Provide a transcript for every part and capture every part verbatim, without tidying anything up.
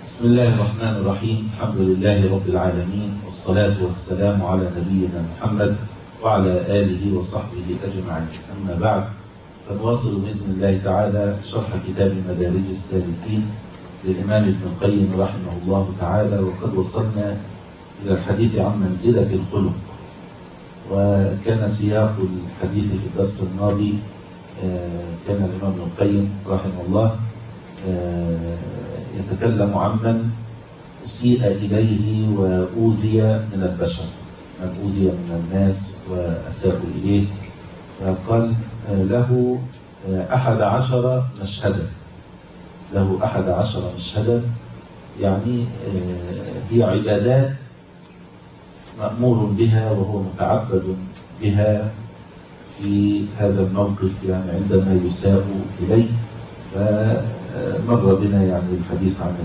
بسم الله الرحمن الرحيم. الحمد لله رب العالمين، والصلاة والسلام على نبينا محمد وعلى آله وصحبه أجمعين. أما بعد، فنواصل بإذن الله تعالى شرح كتاب مدارج السالكين للإمام ابن القيم رحمه الله تعالى، وقد وصلنا إلى الحديث عن منزلة الخلق. وكان سياق الحديث في الدرس الماضي كان الإمام ابن القيم رحمه الله يتكلم عمن أسيء إليه وأوذي من البشر، من أوذي من الناس وأساءوا إليه، فقال له أحد عشر مشهدا له أحد عشر مشهدا يعني هي عبادات مأمور بها وهو متعبد بها في هذا الموقف، يعني عندما يساء إليه. فمر بنا يعني الحديث عن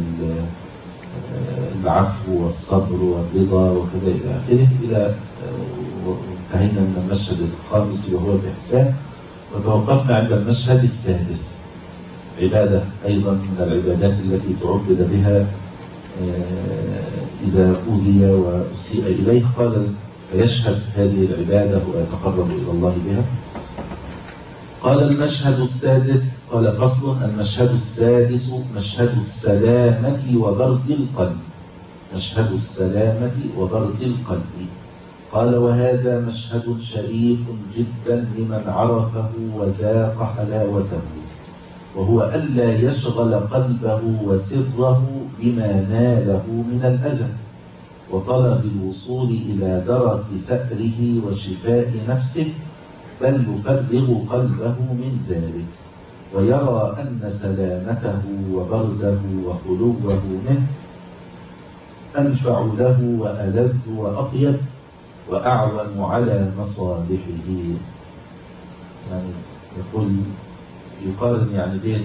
العفو والصبر والرضا وكذا إلى آخره، إلى انتهينا من المشهد الخامس وهو الإحسان، وتوقفنا عند المشهد السادس، عبادة أيضا من العبادات التي تعبد بها إذا أوذي وأسيء إليه. قال فيشهد هذه العبادة ويتقرب إلى الله بها. قال المشهد السادس، قال فصل: المشهد السادس مشهد السلامة وبرد القلب. مشهد السلامة وبرد القلب. قال وهذا مشهد شريف جدا لمن عرفه وذاق حلاوته، وهو ألا يشغل قلبه وسره بما ناله من الأذى، وطلب الوصول إلى درك ثأره وشفاء نفسه، بل يفرغ قلبه من ذلك، ويرى أن سلامته وبرده وخلوه منه أنفع له وألذ وأطيب وأعون على مصالحه. يعني يقول يقارن يعني بين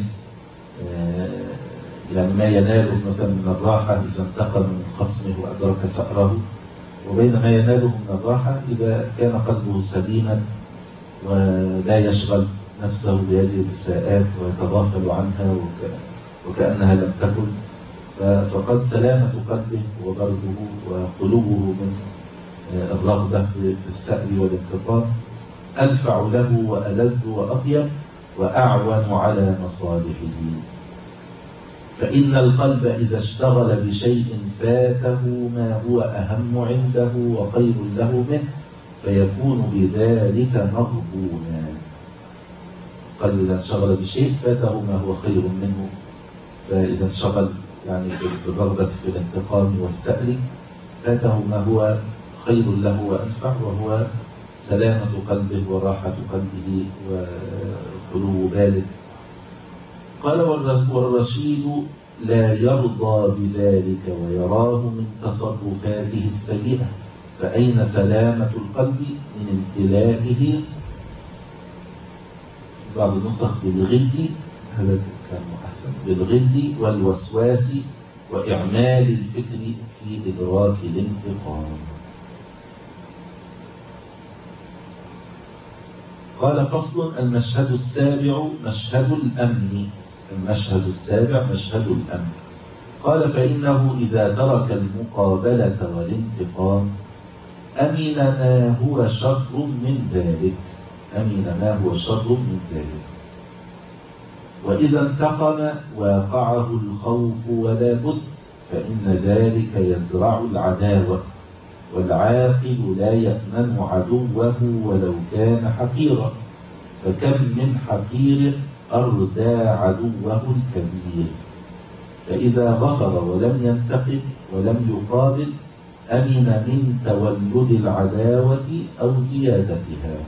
يعني ما يناله مثلا من الراحة إذا انتقل من خصمه وأدرك ثأره، وبين ما يناله من الراحة إذا كان قلبه سليما ولا يشغل نفسه بهذه الإساءات ويتغافل عنها وكأنها لم تكن. فقد سلامة قلبه وبرده وخلوه من الرغبة في الثأر والانتقام أنفع له وألذ وأطيب وأعون على مصالحه. فإن القلب إذا اشتغل بشيء فاته ما هو أهم عنده وخير له منه، فيكون بذلك مغبونا. قلب إذا انشغل بشيء فاته ما هو خير منه، فإذا انشغل يعني بالرغبة في الانتقام والثأر فاته ما هو خير له وأنفع، وهو سلامة قلبه وراحة قلبه وخلو باله. قال والرشيد لا يرضى بذلك ويراه من تصرفاته السيئة، فأين سلامة القلب من امتلائه؟ بعض النسخ بالغل، هذا كان أحسن، بالغل والوسواس وإعمال الفكر في إدراك الانتقام. قال فصل: المشهد السابع مشهد الأمن. المشهد السابع مشهد الأمن. قال فإنه إذا ترك المقابلة والانتقام أمن ما هو شر من ذلك أمن ما هو شر من ذلك وإذا انتقم واقعه الخوف ولا بد، فإن ذلك يزرع العداوة، والعاقل لا يأمن عدوه ولو كان حقيرا، فكم من حقير أردى عدوه الكبير. فإذا غفر ولم ينتقم ولم يقابل أمن من تولد العداوة أو زيادتها.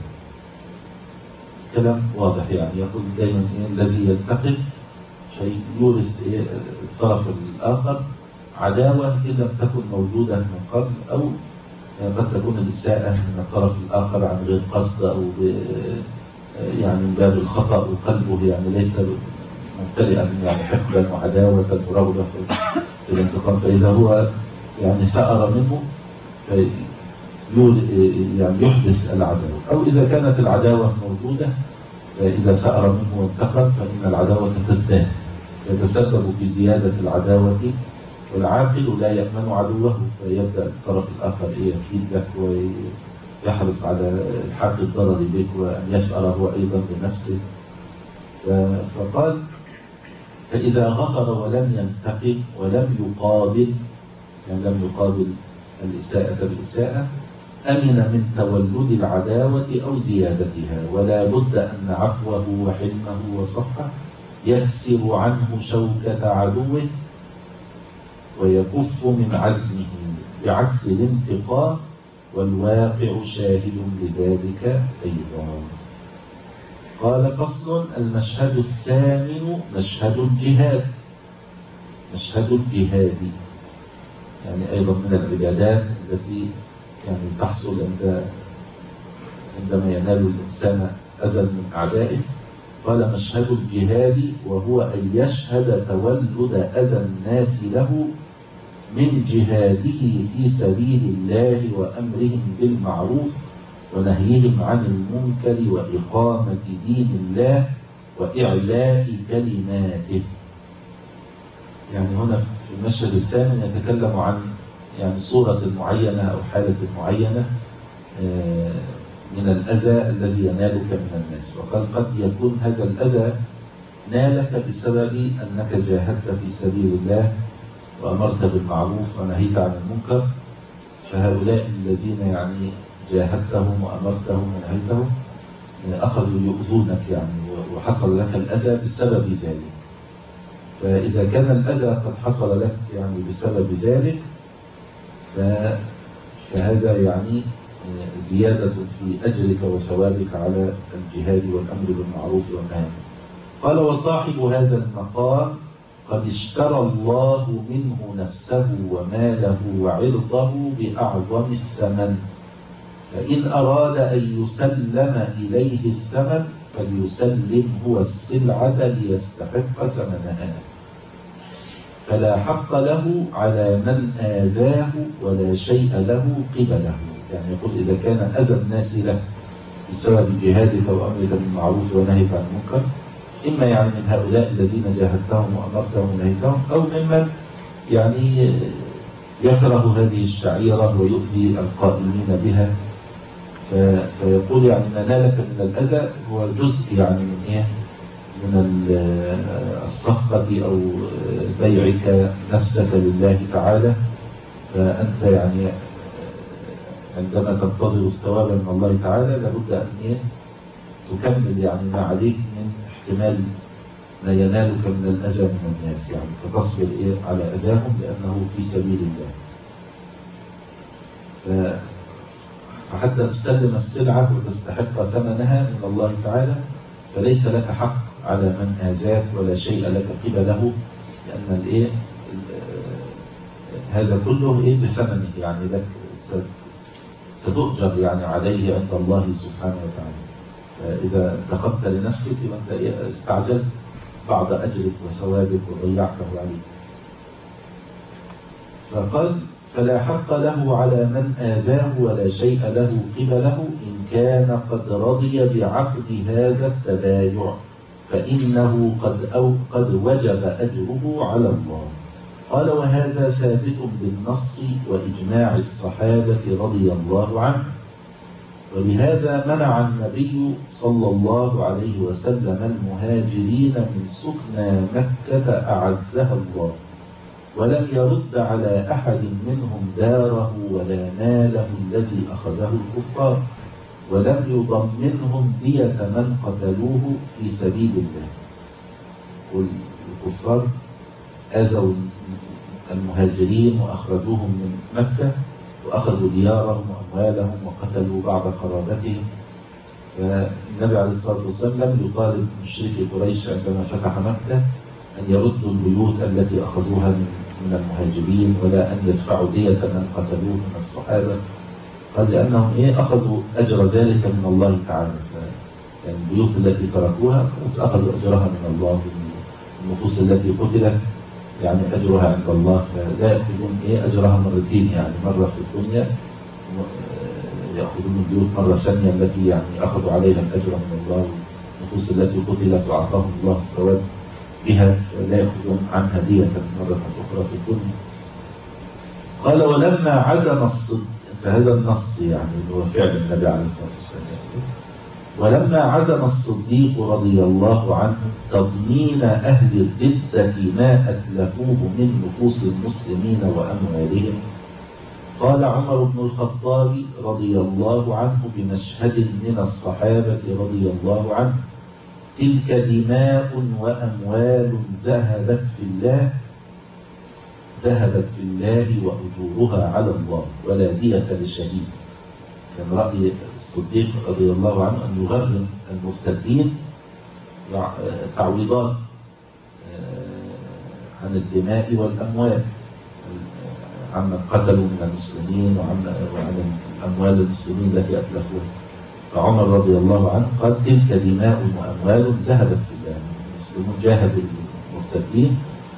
كلام واضح، يعني يقول دائما الذي ينتقم شيء يورث الطرف الآخر عداوة إن لم تكن موجودة من قبل، أو قد تكون الإساءة من الطرف الآخر عن غير قصد أو يعني من باب الخطأ، وقلبه يعني ليس ممتلئا يعني حقدا وعداوة ورغبة في الانتقام، فإذا هو يعني سأر منه يعني يحدث العداوة. أو إذا كانت العداوة موجودة، إذا سأر منه وانتقم فإن العداوة تزداد، يتسبب في زيادة العداوة والعاقل لا يأمن عدوه، فيبدأ الطرف الآخر يكيد لك ويحرص على الحاق الضرر بك وأن يسأل هو أيضا بنفسه. فقال: فإذا غفر ولم ينتقم ولم يقابل، يعني لم يقابل الإساءة بالإساءة، أمن من تولد العداوة أو زيادتها، ولا بد أن عفوه وحلمه وصفحه يكسر عنه شوكة عدوه ويكف من عزمه، بعكس الانتقام، والواقع شاهد لذلك أيضا. قال: فصل: المشهد الثامن مشهد الجهاد. مشهد الجهاد يعني أيضا من العبادات التي يعني تحصل عند عندما ينال الإنسان أذى من أعدائه. قال: مشهد الجهاد وهو أن يشهد تولد أذى الناس له من جهاده في سبيل الله وأمرهم بالمعروف ونهيهم عن المنكر وإقامة دين الله وإعلاء كلماته. يعني هنا في المشهد الثاني يتكلم عن يعني صورة معينة أو حالة معينة من الأذى الذي ينالك من الناس. وقال: قد يكون هذا الأذى نالك بسبب أنك جاهدت في سبيل الله وأمرت بالمعروف ونهيت عن المنكر، فهؤلاء الذين يعني جاهدتهم وأمرتهم ونهيتهم أخذوا يؤذونك يعني، وحصل لك الأذى بسبب ذلك. فإذا كان الأذى قد حصل لك يعني بسبب ذلك، فهذا يعني زيادة في أجرك وثوابك على الجهاد والأمر بالمعروف والنهي. قال: وصاحب هذا المقام قد اشترى الله منه نفسه وماله وعرضه بأعظم الثمن، فإن أراد أن يسلم إليه الثمن فليسلم هو السلعة ليستحق ثمنها، فلا حق له على من آذاه ولا شيء له قبله. يعني يقول: إذا كان أذى الناس له بسبب جهادك وأمرك بالمعروف ونهيك عن المنكر، إما يعني من هؤلاء الذين جاهدتهم وأمرتهم ونهيتهم، أو ممن يعني يكره هذه الشعيرة ويؤذي القائمين بها، فيقول يعني ما نالك من الأذى هو جزء يعني من إيه؟ من الصفقة أو بيعك نفسك لله تعالى. فأنت يعني عندما تنتظر الثواب من الله تعالى لابد أن إيه؟ تكمل يعني ما عليك من احتمال ما ينالك من الأذى من الناس، يعني فتصبر إيه على أذاهم لأنه في سبيل الله. فحتى تسلم السلعة وتستحق ثمنها من الله تعالى، فليس لك حق على من آذاك ولا شيء لك قبله، لأن الإيه هذا كله إيه بثمنه، يعني لك ستؤجر يعني عليه عند الله سبحانه وتعالى. فإذا انتقمت لنفسك فأنت استعجلت بعض أجرك وثوابك وضيعته عليك. فقال: فلا حق له على من آذاه ولا شيء له قبله إن كان قد رضي بعقد هذا التبايع، فإنه قد أو قد وجب أجره على الله. قال: وهذا ثابت بالنص وإجماع الصحابة رضي الله عنهم، ولهذا منع النبي صلى الله عليه وسلم المهاجرين من سكنى مكة أعزها الله، ولم يرد على أحد منهم داره ولا ماله الذي أخذه الكفار، ولم يضمنهم دية من قتلوه في سبيل الله. والكفار آذوا المهاجرين وأخرجوهم من مكة وأخذوا ديارهم وأموالهم وقتلوا بعض قرابتهم. فالنبي عليه الصلاة والسلام لم يطالب مشركي قريش عندما فتح مكة أن يردوا البيوت التي أخذوها من المهاجرين، ولا أن يدفعوا دية من قتلوه من الصحابة. قال: لأنهم إيه أخذوا أجر ذلك من الله تعالى. يعني البيوت التي تركوها بس أخذوا أجرها من الله، النفوس التي قتلت يعني أجرها عند الله، فلا يأخذون إيه أجرها مرتين، يعني مرة في الدنيا يأخذون البيوت مرة ثانية التي يعني أخذوا عليها الأجر من الله، النفوس التي قتلت وأعطاهم الله الثواب بها، فلا يأخذون عنها دية مرة أخرى في الدنيا. قال ولما عزم الصديق، فهذا النص يعني اللي هو فعل النبي عليه الصلاة والسلام. ولما عزم الصديق رضي الله عنه تضمين أهل الردة ما أتلفوه من نفوس المسلمين وأموالهم، قال عمر بن الخطاب رضي الله عنه بمشهد من الصحابة رضي الله عنه: تلك دماء وأموال ذهبت في الله ذهبت في الله وأجورها على الله ولا دية للشهيد. كان رأي الصديق رضي الله عنه أن يغرم المرتدين تعويضات عن الدماء والأموال، عمن قتلوا من المسلمين وعن الأموال المسلمين التي أتلفوها. فعمر رضي الله عنه قال: تلك دماء وأموال ذهبت في الله. المسلمون جاهدوا المرتدين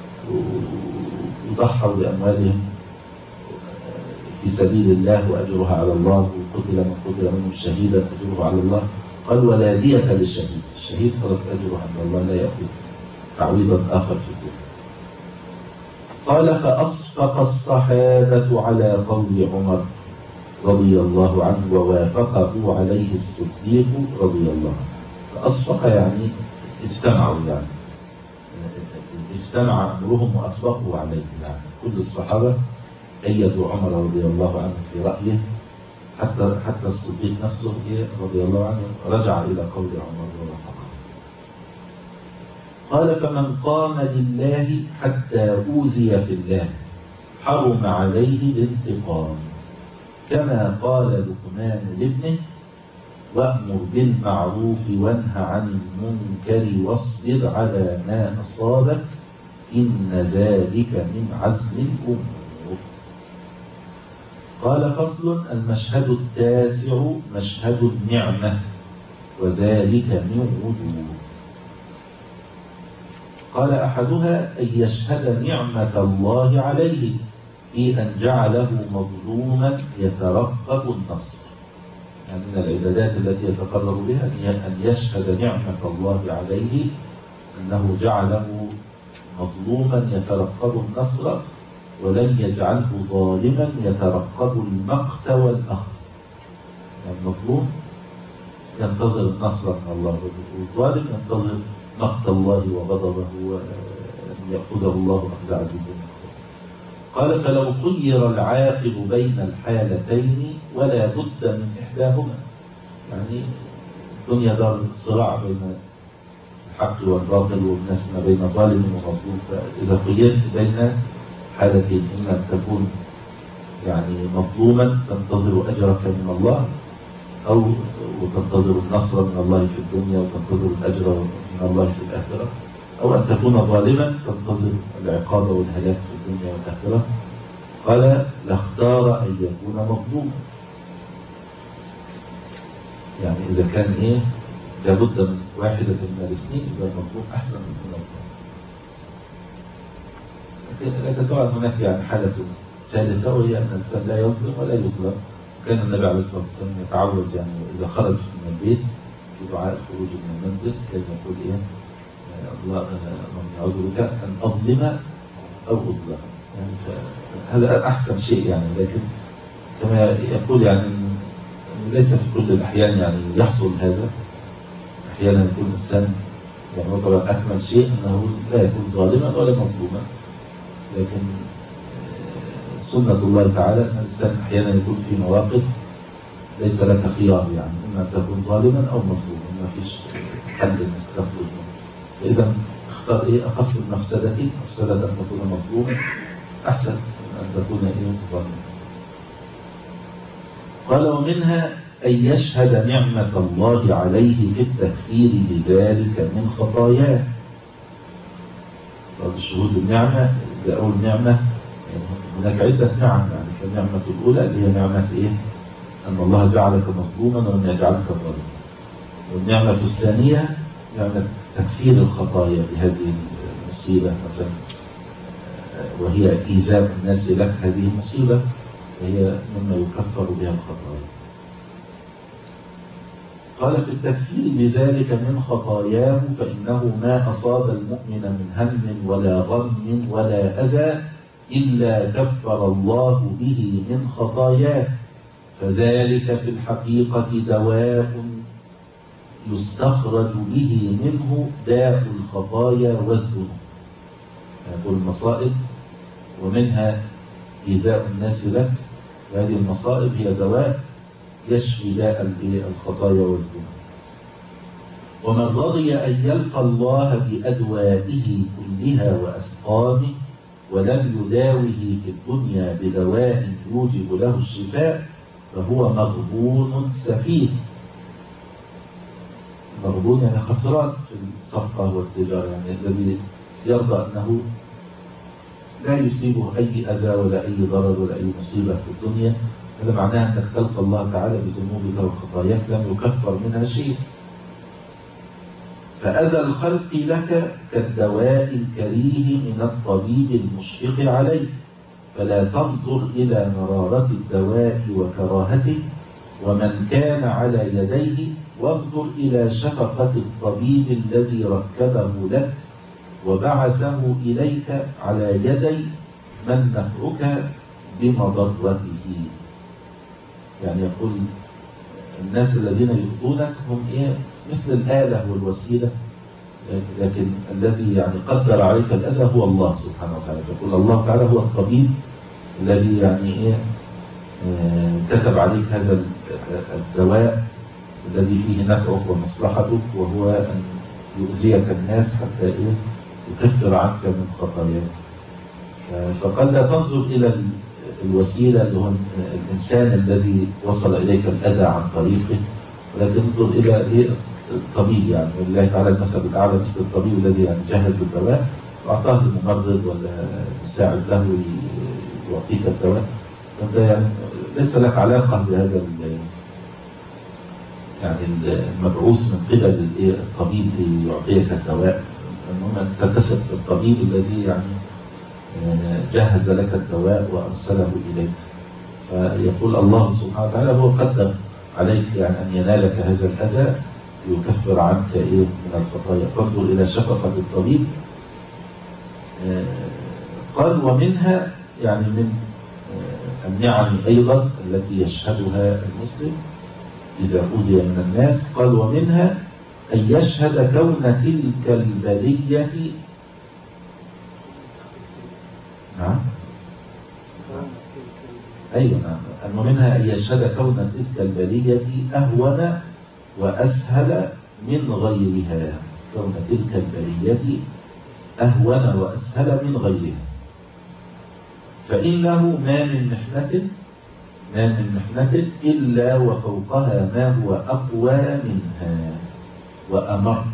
وضحوا بأموالهم في سبيل الله وأجرها على الله، وقتل من قتل منهم شهيدا أجره على الله. قال: ولا دية للشهيد، الشهيد خلاص أجره عند الله، لا يأخذ تعويضا آخر في الدنيا. قال: فأصفق الصحابة على قول عمر رضي الله عنه ووافقه عليه الصديق رضي الله عنه. فأصفق يعني اجتمعوا، يعني اجتمع أمرهم وأطبقوا عليه، يعني كل الصحابة أيدوا عمر رضي الله عنه في رأيه، حتى حتى الصديق نفسه رضي الله عنه رجع إلى قول عمر ووافقه. قال: فمن قام لله حتى أوذي في الله حرم عليه الانتقام، كما قال لقمان لابنه: وأمر بالمعروف وانه عن المنكر واصبر على ما أصابك إن ذلك من عزم الأمور. قال: فصل: المشهد التاسع مشهد النعمة، وذلك من وجوه. قال: أحدها أن يشهد نعمة الله عليه في أن جعله مظلوما يترقب النصر، يعني من العبادات التي يتقرب بها أن يشهد نعمة الله عليه أنه جعله مظلوما يترقب النصر ولم يجعله ظالما يترقب المقت والأخذ. يعني المظلوم ينتظر النصر من الله، والظالم ينتظر مقت الله وغضبه وأن يأخذه الله أخذ عزيز مقتدر. قال: فلو خير العاقل بين الحالتين ولا بد من إحداهما، يعني الدنيا دار صراع بين الحق والباطل والناس ما بين ظالم ومظلوم، فإذا خيرت بين حالتين، إما أن تكون يعني مظلوما تنتظر أجرك من الله، أو وتنتظر النصر من الله في الدنيا وتنتظر الأجر من الله في الآخرة، أو أن تكون ظالما تنتظر العقاب والهلاك في الدنيا والآخرة. قال: لاختار أن يكون مظلوما، يعني إذا كان إيه لابد من واحدة من الاثنين، يبقى المظلوم أحسن من المظلوم. لكن طبعا هناك يعني حالة ثالثة، وهي أن الإنسان لا يظلم ولا يظلم. كان النبي عليه الصلاة والسلام يتعوذ يعني إذا خرج من البيت في دعاء الخروج من المنزل كان يقول إيه: الله من يعوذ بك أن أظلم أو أظلم، يعني هذا أحسن شيء يعني. لكن كما يقول يعني ليس في كل الأحيان يعني يحصل هذا. أحيانا يكون الإنسان يعني طبعا أكمل شيء أنه لا يكون ظالما ولا مظلوما، لكن سنة الله تعالى أن الإنسان أحيانا يكون في مواقف ليس لك خيار، يعني إما أن تكون ظالما أو مظلوما، ما فيش حل أنك تخرج منه. فإذا اختار إيه أخف المفسدتين، مفسدة أن تكون مظلوما أحسن من أن تكون إيه ظالما. قال: ومنها أن يشهد نعمة الله عليه في التكفير بذلك من خطاياه. طب شهود النعمة ده أول نعمة، يعني هناك عدة نعم، يعني فالنعمة الأولى اللي هي نعمة إيه؟ أن الله جعلك مظلوما ولم يجعلك ظالما. والنعمة الثانية نعمة تكفير الخطايا بهذه المصيبة مثلا، وهي إيذاء الناس لك هذه المصيبة، وهي مما يكفر بها الخطايا. قال: في التكفير بذلك من خطاياه فإنه ما أصاب المؤمن من هم ولا غم ولا أذى إلا كفر الله به من خطاياه، فذلك في الحقيقة دواء يستخرج به منه داء الخطايا والذنوب. يقول المصائب ومنها إيذاء الناس لك، وهذه المصائب هي دواء يشفي داء الخطايا والذنوب. ومن رضي أن يلقى الله بأدوائه كلها وأسقامه ولم يداوه في الدنيا بدواء يوجب له الشفاء فهو مغبون سفيه. مغبون يعني خسران في الصفقة والتجارة، يعني الذي يرضى أنه لا يصيبه أي أذى ولا أي ضرر ولا أي مصيبة في الدنيا، هذا معناه أنك تلقى الله تعالى بذنوبك وخطاياك لم يكفر منها شيء. فأذى الخلق لك كالدواء الكريه من الطبيب المشفق عليه، فلا تنظر إلى مرارة الدواء وكراهته ومن كان على يديه، وانظر إلى شفقة الطبيب الذي ركبه لك وبعثه إليك على يدي من نفعك بمضرته. يعني يقول الناس الذين يؤذونك هم إيه؟ مثل الآلة والوسيلة، لكن الذي يعني قدر عليك الأذى هو الله سبحانه وتعالى. فيقول الله تعالى هو الطبيب الذي يعني إيه آه كتب عليك هذا الدواء الذي فيه نفعك ومصلحتك، وهو أن يؤذيك الناس حتى إيه يكفر عنك من خطاياك. فقال لا تنظر إلى الوسيلة اللي هو الإنسان الذي وصل إليك الأذى عن طريقه، ولكن انظر إلى إيه الطبيب. يعني ولله تعالى المثل الأعلى، مثل الطبيب الذي يعني جهز الدواء وأعطاه الممرض ولا مساعد له يعطيك الدواء، فأنت يعني ليس لك علاقة بهذا يعني المبعوث من قبل الطبيب ليعطيك الدواء، المهم أن تثق في الطبيب الذي يعني جهز لك الدواء وأرسله إليك. فيقول الله سبحانه وتعالى هو قدم عليك يعني أن ينالك هذا الأذى يكفر عنك إيه من الخطايا، فانظر إلى شفقة الطبيب. قال ومنها يعني من النعم أيضا التي يشهدها المسلم إذا أوذي من الناس، قال ومنها أن يشهد كون تلك البلية نعم أيوة نعم أن ومنها أن يشهد كون تلك البلية أهون وأسهل من غيرها، كون تلك البلية أهون وأسهل من غيرها، فإنه ما من محنة ما من محنة إلا وفوقها ما هو أقوى منها وأمر،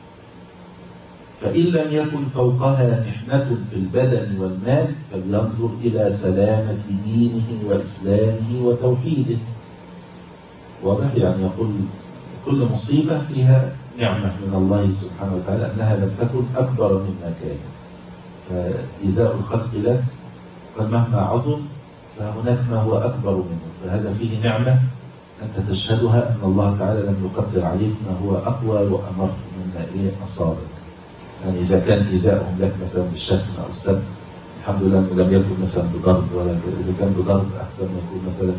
فإن لم يكن فوقها محنة في البدن والمال فلينظر إلى سلامة دينه وإسلامه وتوحيده. واضح؟ يعني يقول كل مصيبة فيها نعمة من الله سبحانه وتعالى أنها لم تكن أكبر مما كان. فإيذاء الخلق لك فمهما عظم فهناك ما هو أكبر منه، فهذا فيه نعمة أنت تشهدها أن الله تعالى لم يقدر عليك ما هو أقوى وأمر مما إيه أصابك. يعني إذا كان إيذاؤهم لك مثلا بالشتم أو السب الحمد لله أنه لم يكن مثلا بضرب، ولا إذا كان بضرب أحسن يكون مثلا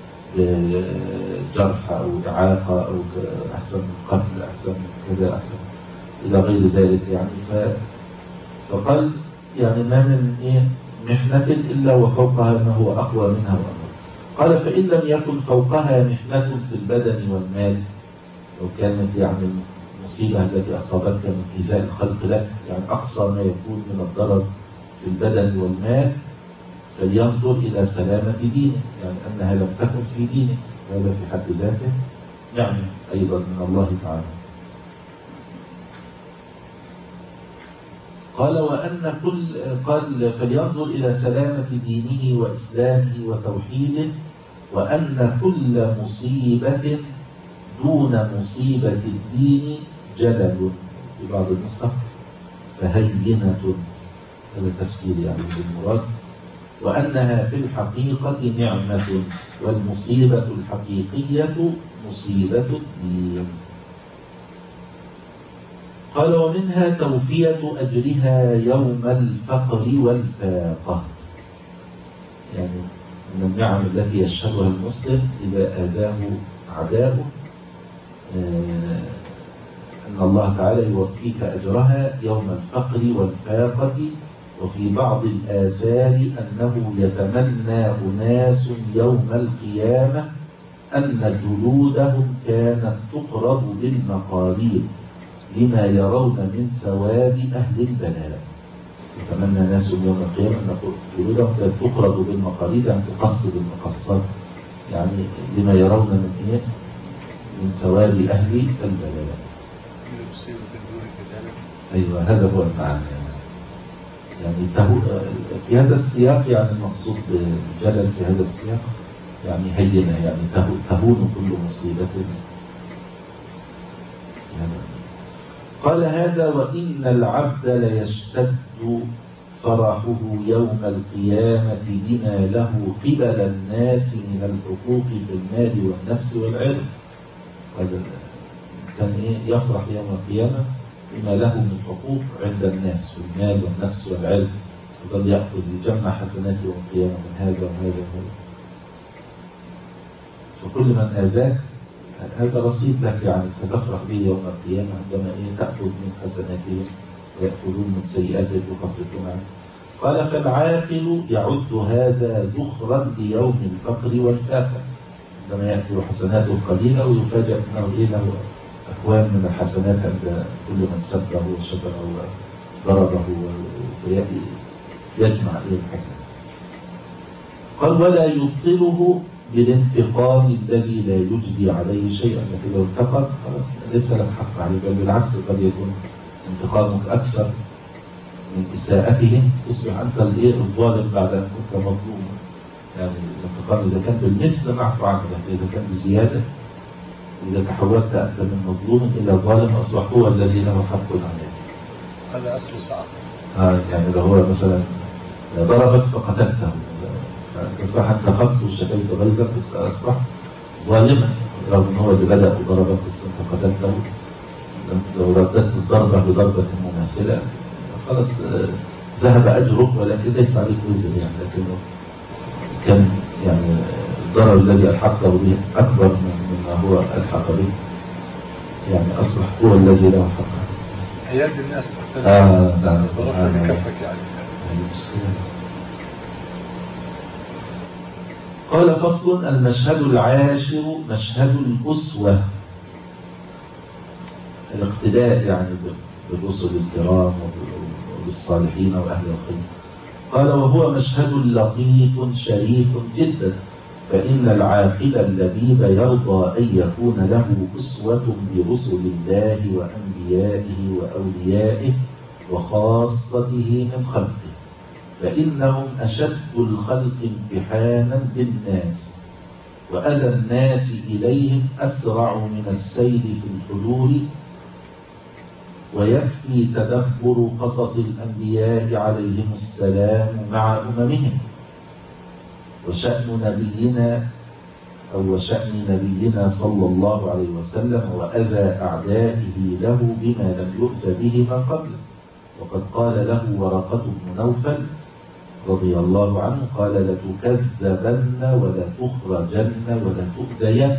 جرح أو إعاقة أو أحسن من قتل، أحسن من كذا، أحسن إلى غير ذلك. يعني ف... فقال يعني ما من إيه محنة إلا وفوقها ما هو أقوى منها وأمر. قال فإن لم يكن فوقها محنة في البدن والمال، لو كانت يعني المصيبة التي أصابتك من إيذاء الخلق لك يعني أقصى ما يكون من الضرر في البدن والمال، فلينظر إلى سلامة دينه، يعني أنها لم تكن في دينه، هذا في حد ذاته نعمة أيضا من الله تعالى. قال وأن كل قال فلينظر إلى سلامة دينه وإسلامه وتوحيده، وأن كل مصيبة دون مصيبة الدين جلل، في بعض النسخ فهينة، هذا تفسير يعني بالمراد، وأنها في الحقيقة نعمة، والمصيبة الحقيقية مصيبة الدين. قال ومنها توفية أجرها يوم الفقر والفاقة، يعني من النعم التي يشهدها المسلم إذا آذاه أعداؤه أن الله تعالى يوفيك أجرها يوم الفقر والفاقة. وفي بعض الآثار أنه يتمنى أناس يوم القيامة أن جلودهم كانت تقرض بالمقاريض لما يرون من ثواب أهل البلاء. يتمنى ناس يوم القيامة أن جلودهم كانت تقرض بالمقاريض، يعني تقص بالمقصات، يعني لما يرون من إيه؟ من ثواب أهل البلاء. أيوة هذا هو المعنى. يعني في هذا السياق يعني المقصود بالجلل في هذا السياق يعني هينة، يعني تهون كل مصيبة. يعني قال هذا وإن العبد ليشتد فرحه يوم القيامة بما له قبل الناس من الحقوق في المال والنفس والعرض. هذا الإنسان إيه؟ يفرح يوم القيامة بما له من حقوق عند الناس في المال والنفس والعلم، يظل يأخذ يجمع حسناته يوم القيامة من هذا وهذا وهذا. فكل من آذاك هذا رصيد لك، يعني ستفرح به يوم القيامة عندما إيه تأخذ من حسناتهم ويأخذون من سيئاتهم ويخففون عنه. قال فالعاقل يعد هذا ذخرا ليوم الفقر والفاقة، عندما يأتي حسناته قليلة ويفاجأ أنه إيه له أكوان من الحسنات عند كل من سبه وشتمه وضربه فيجمع إيه الحسنات. قال ولا يبطله بالانتقام الذي لا يجدي عليه شيئا، لكن لو انتقم خلاص ليس لك حق عليه، بل بالعكس قد يكون انتقامك أكثر من إساءتهم، تصبح أنت الإيه الظالم بعد أن كنت مظلوما. يعني الانتقام إذا كان بالمثل معفو عنه، لكن إذا كان بزيادة، إذا تحولت أنت من مظلوم إلى ظالم أصبح هو الذي له حق عليه. هذا أصل صعب. آه يعني لو هو مثلا ضربك فقتلته، فأنت صح انتقمت وشكيت غيظك بس أصبح ظالما، رغم أن هو اللي بدأ وضربك بس أنت قتلته. لو رددت الضربة بضربة مماثلة خلاص ذهب أجرك، ولكن ليس عليك وزر، يعني لكنه كان يعني الضرر الذي ألحقته به أكبر مما هو ألحق به، يعني أصبح هو الذي له حق. يد الناس آه لا ضربت بكفك يعني. قال فصل المشهد العاشر مشهد الأسوة، الاقتداء يعني بالرسل الكرام وبالصالحين وأهل الخير. قال وهو مشهد لطيف شريف جدا، فإن العاقل اللبيب يرضى أن يكون له أسوة برسل الله وأنبيائه وأوليائه وخاصته من خلقه، فإنهم أشد الخلق امتحانا بالناس، وأذى الناس إليهم أسرع من السيل في الحلول، ويكفي تدبر قصص الأنبياء عليهم السلام مع أممهم. وشأن نبينا أو وشأن نبينا صلى الله عليه وسلم وأذى أعدائه له بما لم يؤذ به من قبله. وقد قال له ورقة بن نوفل رضي الله عنه قال لتكذبن ولتخرجن ولتؤذين،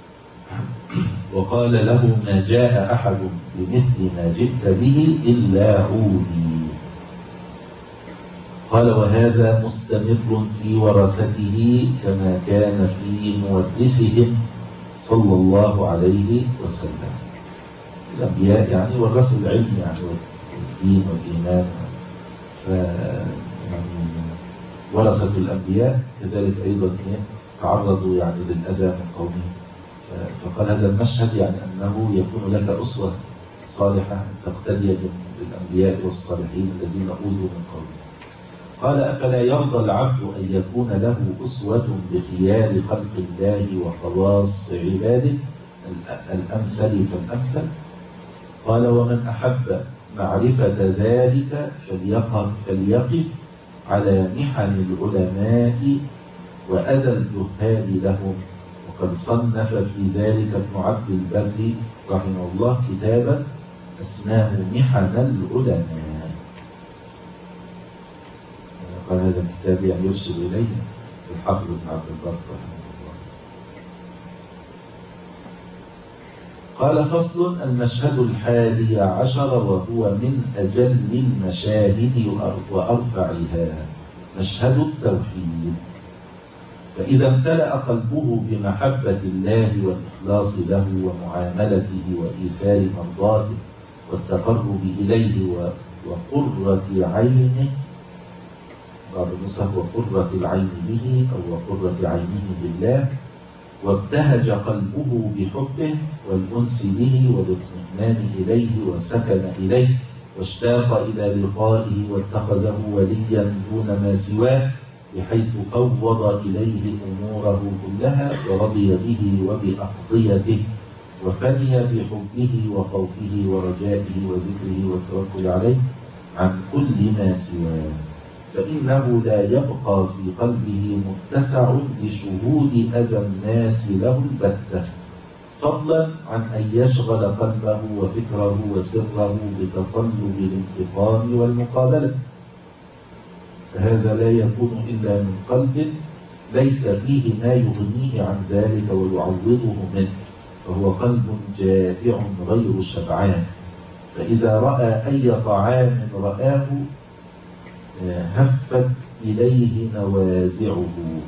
وقال له ما جاء أحد بمثل ما جئت به إلا عودي. قال وهذا مستمر في ورثته كما كان في مورثهم صلى الله عليه وسلم. الأنبياء يعني ورثوا العلم يعني والدين والإيمان، ف يعني ورثة الأنبياء كذلك أيضا تعرضوا يعني للأذى من قومهم. فقال هذا المشهد يعني أنه يكون لك أسوة صالحة تقتدي بالأنبياء والصالحين الذين أوذوا من قومهم. قال أفلا يرضى العبد أن يكون له أسوة بخيار خلق الله وخواص عباده الأمثل فالأمثل؟ قال ومن أحب معرفة ذلك فليقف, فليقف على محن العلماء وأذى الجهال لهم. وقد صنف في ذلك ابن عبد البر رحمه الله كتابا اسماه محن العلماء. قال هذا هذا الكتاب يعني يرشد إليه الحافظ بن عبد البر رحمه الله. قال فصل: المشهد الحادي عشر وهو من أجل المشاهد وأرفعها مشهد التوحيد. فإذا امتلأ قلبه بمحبة الله والإخلاص له ومعاملته وإيثار مرضاته والتقرب إليه وقرة عينه، بعض النسخ وقرة العين به أو وقرة عينه بالله، وابتهج قلبه بحبه والأنس به والاطمئنان إليه وسكن إليه واشتاق إلى لقائه واتخذه وليا دون ما سواه، بحيث فوض إليه أموره كلها ورضي به وبأقضيته وفني بحبه وخوفه ورجائه وذكره والتوكل عليه عن كل ما سواه، فإنه لا يبقى في قلبه متسع لشهود أذى الناس له البتة، فضلا عن أن يشغل قلبه وفكره وسره بتطلب الانتقام والمقابلة. فهذا لا يكون إلا من قلب ليس فيه ما يغنيه عن ذلك ويعوضه منه، فهو قلب جائع غير شبعان، فإذا رأى أي طعام رآه هفت إليه نوازعه،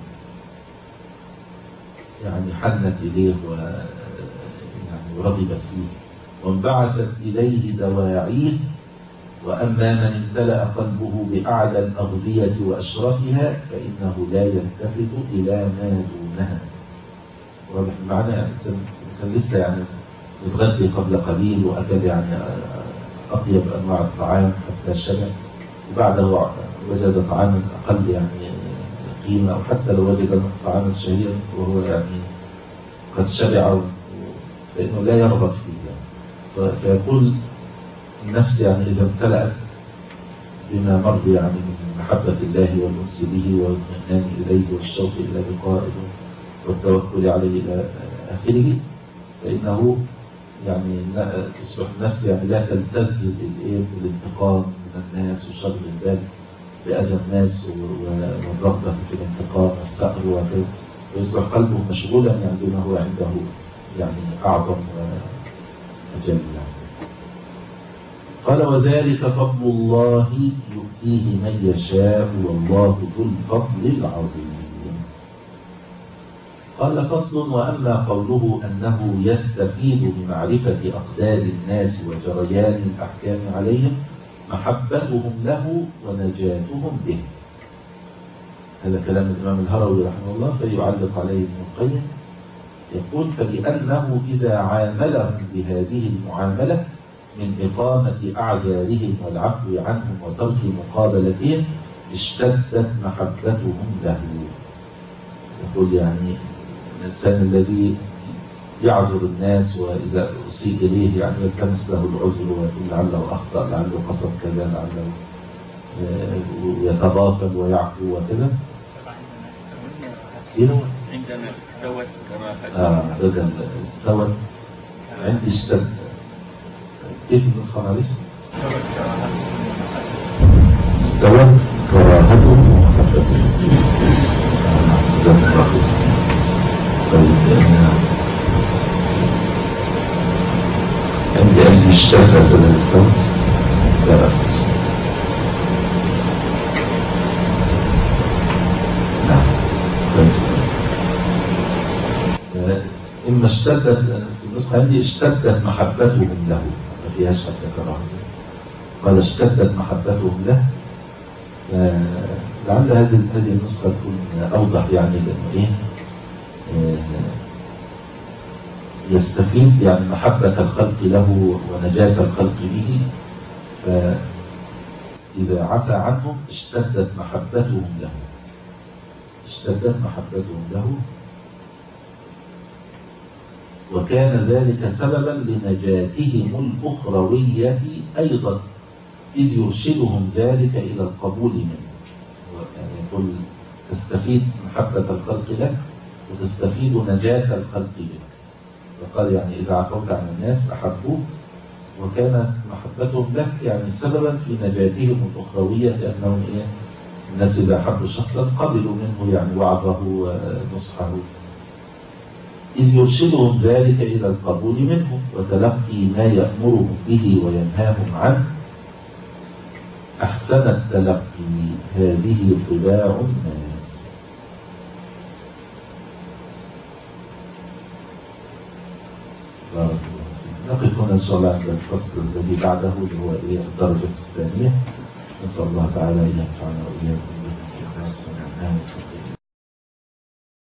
يعني حنت إليه ويعني رغبت فيه وانبعثت إليه دواعيه. وأما من امتلأ قلبه بأعلى الأغذية وأشرفها فإنه لا يلتفت إلى ما دونها. واضح المعنى؟ يعني كان لسه يعني يتغذي قبل قليل وأكل يعني أطيب أنواع الطعام حتى الشبع، وبعده وجد طعاما أقل يعني قيمة، أو حتى لو وجد طعاما شهيا وهو يعني قد شبع فإنه لا يرغب فيه يعني. فيقول النفس يعني إذا امتلأت بما مر يعني من محبة الله والأنس به والاطمئنان إليه والشوق إلى لقائه والتوكل عليه إلى آخره، فإنه يعني تصبح النفس يعني لا تلتذ بالانتقام من الناس وشغل البال بأذى الناس والرغبة في الانتقام والثأر وكذا، ويصبح قلبه مشغولا يعني بما هو عنده يعني أعظم وأجل يعني. قال: وذلك فضل الله يؤتيه من يشاء والله ذو الفضل العظيم. قال فصل: وأما قوله أنه يستفيد بمعرفة أقدار الناس وجريان الأحكام عليهم محبتهم له ونجاتهم به. هذا كلام الإمام الهروي رحمه الله، فيعلق عليه ابن القيم يقول: فلأنه إذا عاملهم بهذه المعاملة من إقامة أعذارهم والعفو عنهم وترك مقابلتهم اشتدت محبتهم له. يقول يعني الإنسان الذي يعذر الناس وإذا أسيء إليه يعني يلتمس له العذر ويقول لعله أخطأ، لعله قصد كذا، لعله يتضافل ويعفو وكذا. عندما استوت كما آه بدل استوت عندي اشتد. كيف النسخة معلش؟ استوت كراهته ومحبته. جزاك الله خير. طيب عندي عندي اشتد بدل استوت لا بأس. نعم. طيب إما اشتدت في النسخة عندي اشتدت محبتهم له، ما فيهاش حتى كراهة. قال اشتدت محبتهم له، لعل هذه هذه النسخة تكون أوضح يعني لأنه إيه يستفيد يعني محبة الخلق له ونجاة الخلق به، فإذا عفى عنهم اشتدت محبتهم له، اشتدت محبتهم له، وكان ذلك سببا لنجاتهم الأخروية أيضا، إذ يرشدهم ذلك إلى القبول منه. يعني يقول تستفيد محبة الخلق لك وتستفيد نجاة الخلق بك. فقال يعني إذا عفوت عن الناس أحبوك، وكانت محبتهم لك يعني سببا في نجاتهم الأخروية، لأنهم إيه الناس إذا حبوا شخصا قبلوا منه يعني وعظه ونصحه، إذ يرشدهم ذلك إلى القبول منه وتلقي ما يأمرهم به وينهاهم عنه. أحسن التلقي هذه طباع الناس. بارك الله فيك. نقف هنا إن شاء الله عند الفصل الذي بعده اللي هو إيه الدرجة الثانية. نسأل الله تعالى أن ينفعنا وإياكم بما سمعناه